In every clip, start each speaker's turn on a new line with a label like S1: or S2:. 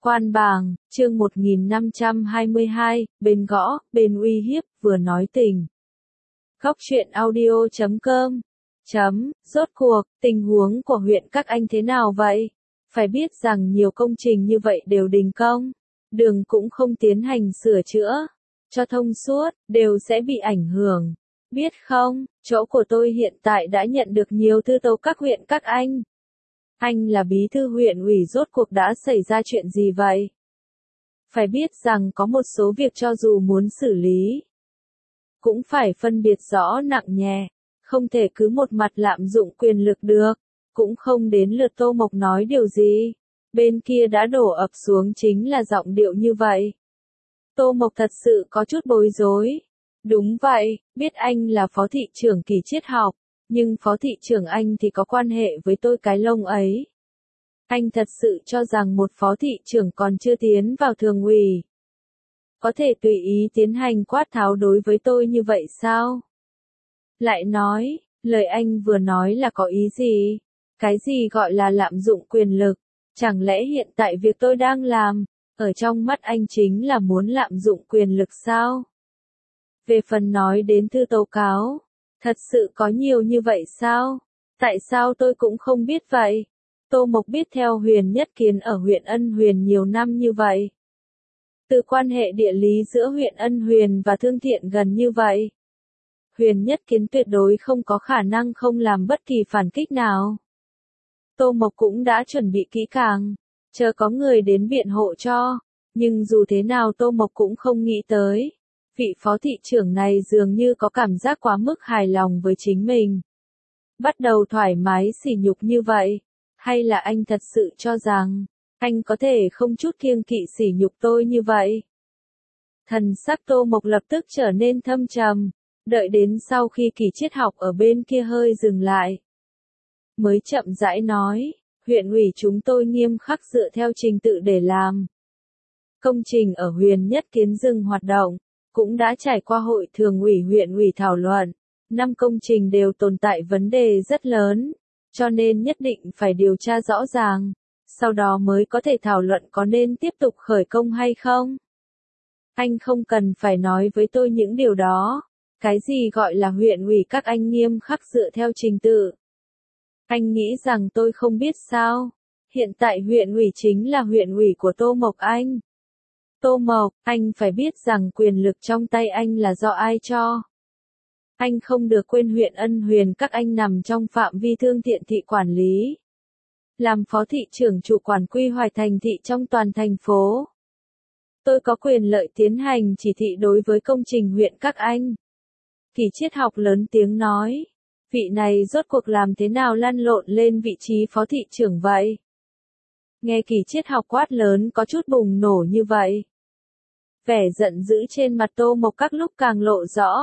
S1: Quan bàng, chương 1522, bên gõ, bên uy hiếp, vừa nói tình. Góc truyện audio.com. Rốt cuộc, tình huống của huyện các anh thế nào vậy? Phải biết rằng nhiều công trình như vậy đều đình công, đường cũng không tiến hành sửa chữa, cho thông suốt, đều sẽ bị ảnh hưởng. Biết không, chỗ của tôi hiện tại đã nhận được nhiều thư tấu các huyện các anh. Anh là bí thư huyện ủy, rốt cuộc đã xảy ra chuyện gì vậy? Phải biết rằng có một số việc cho dù muốn xử lý, cũng phải phân biệt rõ nặng nhẹ, không thể cứ một mặt lạm dụng quyền lực được, cũng không đến lượt Tô Mộc nói điều gì. Bên kia đã đổ ập xuống chính là giọng điệu như vậy. Tô Mộc thật sự có chút bối rối. Đúng vậy, biết anh là phó thị trưởng Kỳ Triết Học, nhưng phó thị trưởng anh thì có quan hệ với tôi cái lông ấy. Anh thật sự cho rằng một phó thị trưởng còn chưa tiến vào thường ủy, có thể tùy ý tiến hành quát tháo đối với tôi như vậy sao? Lại nói, lời anh vừa nói là có ý gì? Cái gì gọi là lạm dụng quyền lực? Chẳng lẽ hiện tại việc tôi đang làm, ở trong mắt anh chính là muốn lạm dụng quyền lực sao? Về phần nói đến thư tố cáo, thật sự có nhiều như vậy sao? Tại sao tôi cũng không biết vậy? Tô Mộc biết theo Huyền Nhất Kiến ở huyện Ân Huyền nhiều năm như vậy. Từ quan hệ địa lý giữa huyện Ân Huyền và Thương Thiện gần như vậy, Huyền Nhất Kiến tuyệt đối không có khả năng không làm bất kỳ phản kích nào. Tô Mộc cũng đã chuẩn bị kỹ càng, chờ có người đến biện hộ cho, nhưng dù thế nào Tô Mộc cũng không nghĩ tới. Vị phó thị trưởng này dường như có cảm giác quá mức hài lòng với chính mình. Bắt đầu thoải mái sỉ nhục như vậy. Hay là anh thật sự cho rằng, anh có thể không chút kiêng kỵ sỉ nhục tôi như vậy? Thần sắc Tô Mộc lập tức trở nên thâm trầm, đợi đến sau khi Kỳ Triết Học ở bên kia hơi dừng lại, mới chậm rãi nói, huyện ủy chúng tôi nghiêm khắc dựa theo trình tự để làm. Công trình ở Huyền Nhất Kiến dừng hoạt động, cũng đã trải qua hội thường ủy huyện ủy thảo luận, 5 công trình đều tồn tại vấn đề rất lớn, cho nên nhất định phải điều tra rõ ràng, sau đó mới có thể thảo luận có nên tiếp tục khởi công hay không. Anh không cần phải nói với tôi những điều đó, cái gì gọi là huyện ủy các anh nghiêm khắc dựa theo trình tự. Anh nghĩ rằng tôi không biết sao, hiện tại huyện ủy chính là huyện ủy của Tô Mộc anh. Tô Mộc, anh phải biết rằng quyền lực trong tay anh là do ai cho. Anh không được quên huyện Ân Huyền các anh nằm trong phạm vi Thương Thiện thị quản lý. Làm phó thị trưởng chủ quản quy hoạch thành thị trong toàn thành phố. Tôi có quyền lợi tiến hành chỉ thị đối với công trình huyện các anh. Kỳ Triết Học lớn tiếng nói. Vị này rốt cuộc làm thế nào lăn lộn lên vị trí phó thị trưởng vậy? Nghe Kỳ Triết Học quát lớn có chút bùng nổ như vậy. Vẻ giận dữ trên mặt Tô Mộc các lúc càng lộ rõ.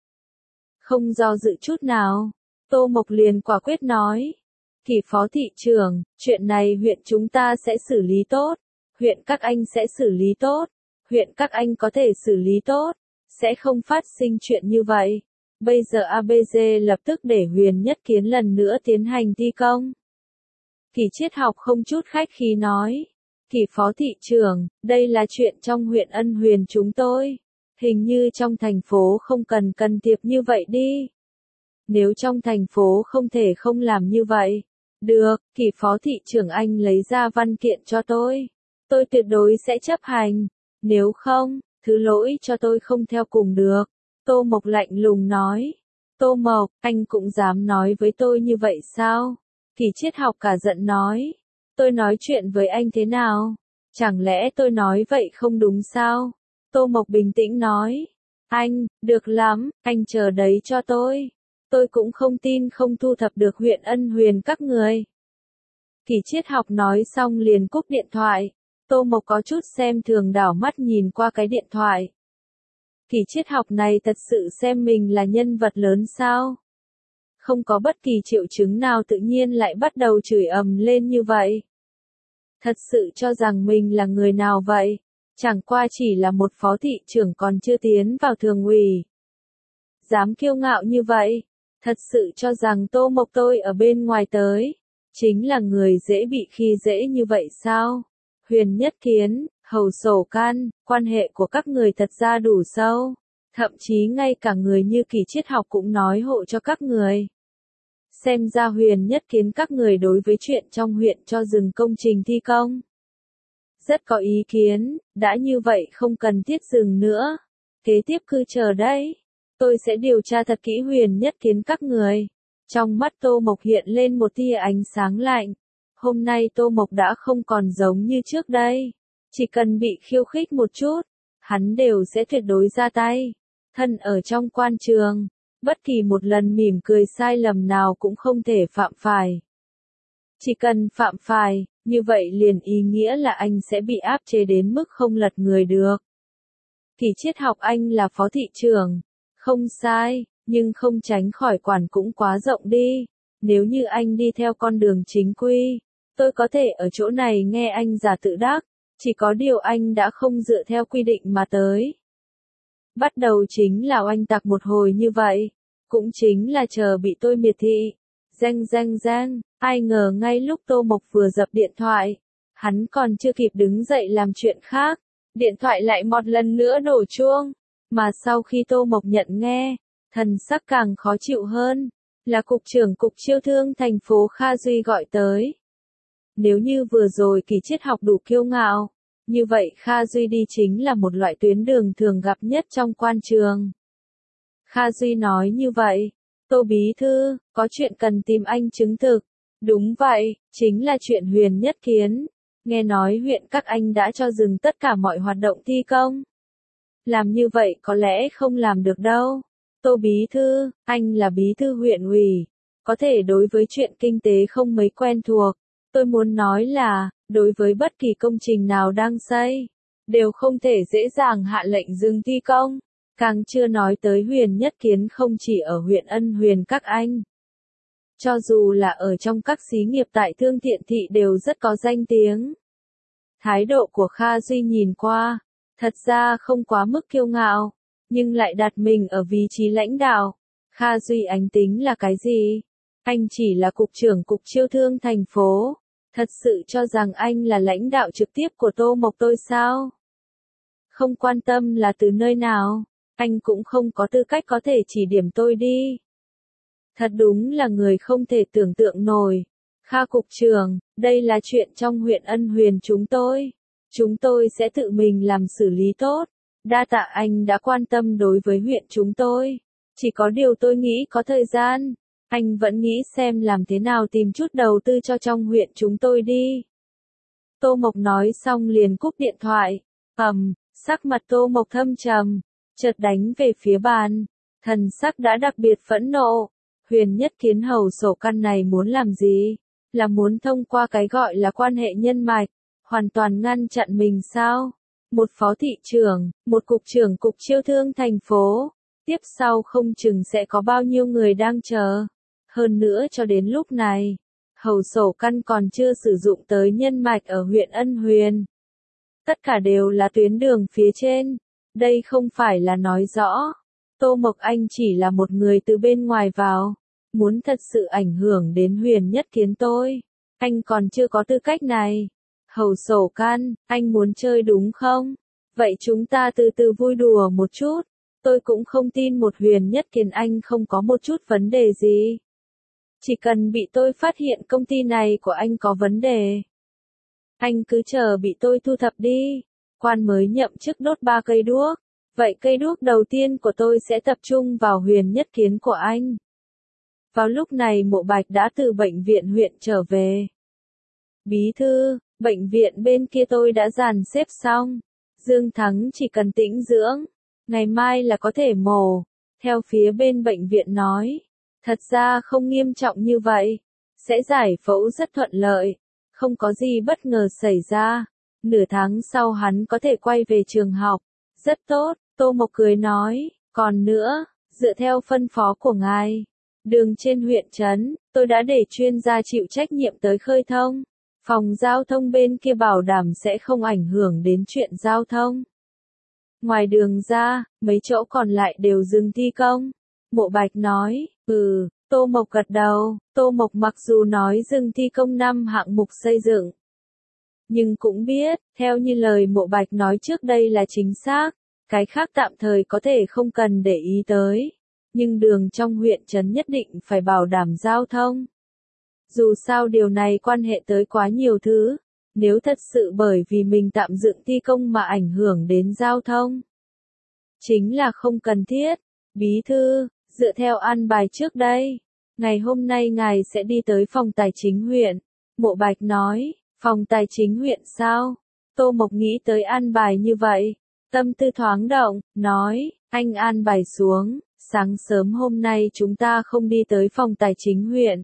S1: Không do dự chút nào, Tô Mộc liền quả quyết nói. Kỳ phó thị trưởng, chuyện này huyện chúng ta sẽ xử lý tốt, huyện các anh sẽ xử lý tốt, huyện các anh có thể xử lý tốt, sẽ không phát sinh chuyện như vậy. Bây giờ ABG lập tức để Huyền Nhất Kiến lần nữa tiến hành thi công. Kỳ Triết Học không chút khách khí nói. Kỳ phó thị trưởng, đây là chuyện trong huyện Ân Huyền chúng tôi. Hình như trong thành phố không cần thiệp như vậy đi. Nếu trong thành phố không thể không làm như vậy. Được, Kỳ phó thị trưởng anh lấy ra văn kiện cho tôi. Tôi tuyệt đối sẽ chấp hành. Nếu không, thứ lỗi cho tôi không theo cùng được. Tô Mộc lạnh lùng nói. Tô Mộc, anh cũng dám nói với tôi như vậy sao? Kỳ Triết Học cả giận nói. Tôi nói chuyện với anh thế nào? Chẳng lẽ tôi nói vậy không đúng sao? Tô Mộc bình tĩnh nói. Anh, được lắm, anh chờ đấy cho tôi. Tôi cũng không tin không thu thập được huyện Ân Huyền các người. Kỳ Triết Học nói xong liền cúp điện thoại. Tô Mộc có chút xem thường đảo mắt nhìn qua cái điện thoại. Kỳ Triết Học này thật sự xem mình là nhân vật lớn sao? Không có bất kỳ triệu chứng nào tự nhiên lại bắt đầu chửi ầm lên như vậy. Thật sự cho rằng mình là người nào vậy? Chẳng qua chỉ là một phó thị trưởng còn chưa tiến vào thường ủy. Dám kiêu ngạo như vậy? Thật sự cho rằng Tô Mộc tôi ở bên ngoài tới, chính là người dễ bị khi dễ như vậy sao? Huyền Nhất Kiến, Hầu Sổ Can, quan hệ của các người thật ra đủ sâu. Thậm chí ngay cả người như Kỳ Triết Học cũng nói hộ cho các người. Xem ra Huyền Nhất Kiến các người đối với chuyện trong huyện cho dừng công trình thi công. Rất có ý kiến, đã như vậy không cần thiết dừng nữa. Kế tiếp cứ chờ đấy. Tôi sẽ điều tra thật kỹ Huyền Nhất Kiến các người. Trong mắt Tô Mộc hiện lên một tia ánh sáng lạnh. Hôm nay Tô Mộc đã không còn giống như trước đây. Chỉ cần bị khiêu khích một chút, hắn đều sẽ tuyệt đối ra tay. Thân ở trong quan trường, bất kỳ một lần mỉm cười sai lầm nào cũng không thể phạm phải. Chỉ cần phạm phải, như vậy liền ý nghĩa là anh sẽ bị áp chế đến mức không lật người được. Kỳ Triết Học anh là phó thị trưởng, không sai, nhưng không tránh khỏi quản cũng quá rộng đi. Nếu như anh đi theo con đường chính quy, tôi có thể ở chỗ này nghe anh giả tự đắc, chỉ có điều anh đã không dựa theo quy định mà tới. Bắt đầu chính là oanh tạc một hồi như vậy, cũng chính là chờ bị tôi miệt thị. Reng, ai ngờ ngay lúc Tô Mộc vừa dập điện thoại, hắn còn chưa kịp đứng dậy làm chuyện khác, điện thoại lại một lần nữa đổ chuông, mà sau khi Tô Mộc nhận nghe, thần sắc càng khó chịu hơn, là cục trưởng cục chiêu thương thành phố Kha Duy gọi tới. Nếu như vừa rồi Kỳ Triết Học đủ kiêu ngạo, như vậy Kha Duy đi chính là một loại tuyến đường thường gặp nhất trong quan trường. Kha Duy nói như vậy, Tô Bí Thư, có chuyện cần tìm anh chứng thực. Đúng vậy, chính là chuyện Huyền Nhất Kiến. Nghe nói huyện các anh đã cho dừng tất cả mọi hoạt động thi công. Làm như vậy có lẽ không làm được đâu. Tô Bí Thư, anh là Bí Thư huyện ủy, có thể đối với chuyện kinh tế không mấy quen thuộc. Tôi muốn nói là, đối với bất kỳ công trình nào đang xây, đều không thể dễ dàng hạ lệnh dừng thi công. Càng chưa nói tới Huyền Nhất Kiến không chỉ ở huyện Ân Huyền các anh. Cho dù là ở trong các xí nghiệp tại Thương Thiện Thị đều rất có danh tiếng. Thái độ của Kha Duy nhìn qua, thật ra không quá mức kiêu ngạo, nhưng lại đặt mình ở vị trí lãnh đạo. Kha Duy anh tính là cái gì? Anh chỉ là cục trưởng cục chiêu thương thành phố. Thật sự cho rằng anh là lãnh đạo trực tiếp của Tô Mộc tôi sao? Không quan tâm là từ nơi nào, anh cũng không có tư cách có thể chỉ điểm tôi đi. Thật đúng là người không thể tưởng tượng nổi. Kha cục trưởng, đây là chuyện trong huyện Ân Huyền chúng tôi. Chúng tôi sẽ tự mình làm xử lý tốt. Đa tạ anh đã quan tâm đối với huyện chúng tôi. Chỉ có điều tôi nghĩ có thời gian. Anh vẫn nghĩ xem làm thế nào tìm chút đầu tư cho trong huyện chúng tôi đi. Tô Mộc nói xong liền cúp điện thoại. Sắc mặt Tô Mộc thâm trầm, chợt đánh về phía bàn. Thần sắc đã đặc biệt phẫn nộ. Huyền Nhất Kiến Hầu Sổ Căn này muốn làm gì? Là muốn thông qua cái gọi là quan hệ nhân mạch, hoàn toàn ngăn chặn mình sao? Một phó thị trưởng, một cục trưởng cục chiêu thương thành phố. Tiếp sau không chừng sẽ có bao nhiêu người đang chờ. Hơn nữa cho đến lúc này, Hầu Sổ Căn còn chưa sử dụng tới nhân mạch ở huyện Ân Huyền. Tất cả đều là tuyến đường phía trên. Đây không phải là nói rõ. Tô Mộc Anh chỉ là một người từ bên ngoài vào. Muốn thật sự ảnh hưởng đến Huyền Nhất Kiến tôi. Anh còn chưa có tư cách này. Hầu Sổ Căn, anh muốn chơi đúng không? Vậy chúng ta từ từ vui đùa một chút. Tôi cũng không tin một Huyền Nhất Kiến anh không có một chút vấn đề gì. Chỉ cần bị tôi phát hiện công ty này của anh có vấn đề. Anh cứ chờ bị tôi thu thập đi. Quan mới nhậm chức đốt 3 cây đuốc. Vậy cây đuốc đầu tiên của tôi sẽ tập trung vào Huyền Nhất Kiến của anh. Vào lúc này Mộ Bạch đã từ bệnh viện huyện trở về. Bí thư, bệnh viện bên kia tôi đã dàn xếp xong. Dương Thắng chỉ cần tĩnh dưỡng. Ngày mai là có thể mổ. Theo phía bên bệnh viện nói. Thật ra không nghiêm trọng như vậy. Sẽ giải phẫu rất thuận lợi. Không có gì bất ngờ xảy ra. Nửa tháng sau hắn có thể quay về trường học. Rất tốt, Tô Mộc cười nói. Còn nữa, dựa theo phân phó của ngài. Đường trên huyện trấn, tôi đã để chuyên gia chịu trách nhiệm tới khơi thông. Phòng giao thông bên kia bảo đảm sẽ không ảnh hưởng đến chuyện giao thông. Ngoài đường ra, mấy chỗ còn lại đều dừng thi công. Mộ Bạch nói, Tô Mộc gật đầu. Tô Mộc mặc dù nói dừng thi công 5 hạng mục xây dựng. Nhưng cũng biết, theo như lời Mộ Bạch nói trước đây là chính xác, cái khác tạm thời có thể không cần để ý tới, nhưng đường trong huyện trấn nhất định phải bảo đảm giao thông. Dù sao điều này quan hệ tới quá nhiều thứ, nếu thật sự bởi vì mình tạm dựng thi công mà ảnh hưởng đến giao thông, chính là không cần thiết. Bí thư, dựa theo an bài trước đây, ngày hôm nay ngài sẽ đi tới phòng tài chính huyện. Mộ Bạch nói, phòng tài chính huyện sao? Tô Mộc nghĩ tới an bài như vậy, tâm tư thoáng động, nói, anh an bài xuống, sáng sớm hôm nay chúng ta không đi tới phòng tài chính huyện.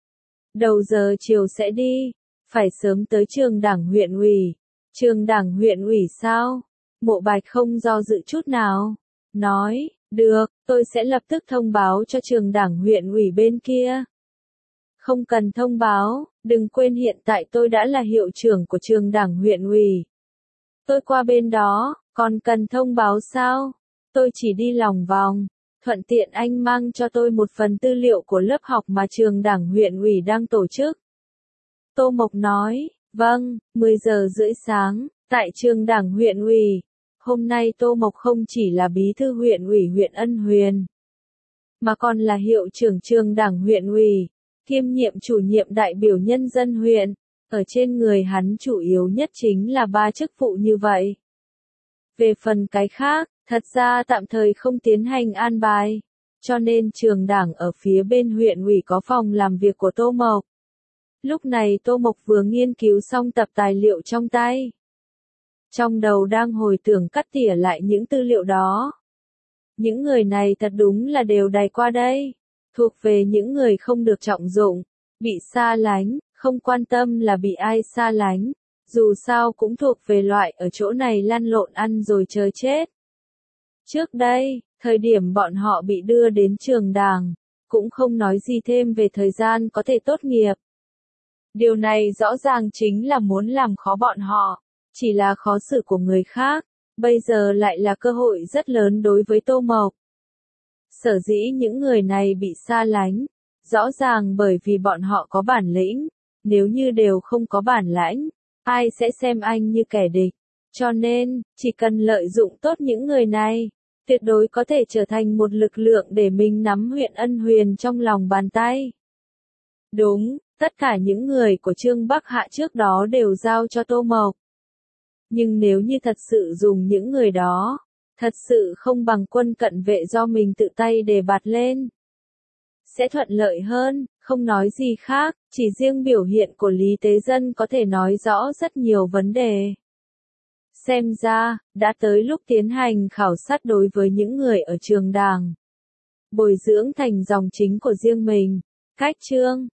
S1: Đầu giờ chiều sẽ đi, phải sớm tới trường đảng huyện ủy. Trường đảng huyện ủy sao? Mộ Bạch không do dự chút nào, nói, được, tôi sẽ lập tức thông báo cho trường đảng huyện ủy bên kia. Không cần thông báo, đừng quên hiện tại tôi đã là hiệu trưởng của trường đảng huyện ủy. Tôi qua bên đó, còn cần thông báo sao? Tôi chỉ đi lòng vòng, thuận tiện anh mang cho tôi một phần tư liệu của lớp học mà trường đảng huyện ủy đang tổ chức. Tô Mộc nói, vâng, 10 giờ rưỡi sáng, tại trường đảng huyện ủy. Hôm nay Tô Mộc không chỉ là bí thư huyện ủy huyện Ân Huyền, mà còn là hiệu trưởng trường đảng huyện ủy, kiêm nhiệm chủ nhiệm đại biểu nhân dân huyện. Ở trên người hắn chủ yếu nhất chính là 3 chức vụ như vậy. Về phần cái khác, thật ra tạm thời không tiến hành an bài, cho nên trường đảng ở phía bên huyện ủy có phòng làm việc của Tô Mộc. Lúc này Tô Mộc vừa nghiên cứu xong tập tài liệu trong tay. Trong đầu đang hồi tưởng cắt tỉa lại những tư liệu đó. Những người này thật đúng là đều đày qua đây, thuộc về những người không được trọng dụng, bị xa lánh, không quan tâm là bị ai xa lánh, dù sao cũng thuộc về loại ở chỗ này lăn lộn ăn rồi chờ chết. Trước đây, thời điểm bọn họ bị đưa đến trường đảng, cũng không nói gì thêm về thời gian có thể tốt nghiệp. Điều này rõ ràng chính là muốn làm khó bọn họ, chỉ là khó xử của người khác, bây giờ lại là cơ hội rất lớn đối với Tô Mộc. Sở dĩ những người này bị xa lánh, rõ ràng bởi vì bọn họ có bản lĩnh, nếu như đều không có bản lãnh, ai sẽ xem anh như kẻ địch. Cho nên, chỉ cần lợi dụng tốt những người này, tuyệt đối có thể trở thành một lực lượng để mình nắm huyện Ân Huyền trong lòng bàn tay. Đúng, tất cả những người của Trương Bắc Hạ trước đó đều giao cho Tô Mộc. Nhưng nếu như thật sự dùng những người đó, thật sự không bằng quân cận vệ do mình tự tay đề bạt lên. Sẽ thuận lợi hơn, không nói gì khác, chỉ riêng biểu hiện của Lý Tế Dân có thể nói rõ rất nhiều vấn đề. Xem ra, đã tới lúc tiến hành khảo sát đối với những người ở trường đảng. Bồi dưỡng thành dòng chính của riêng mình. Cách chương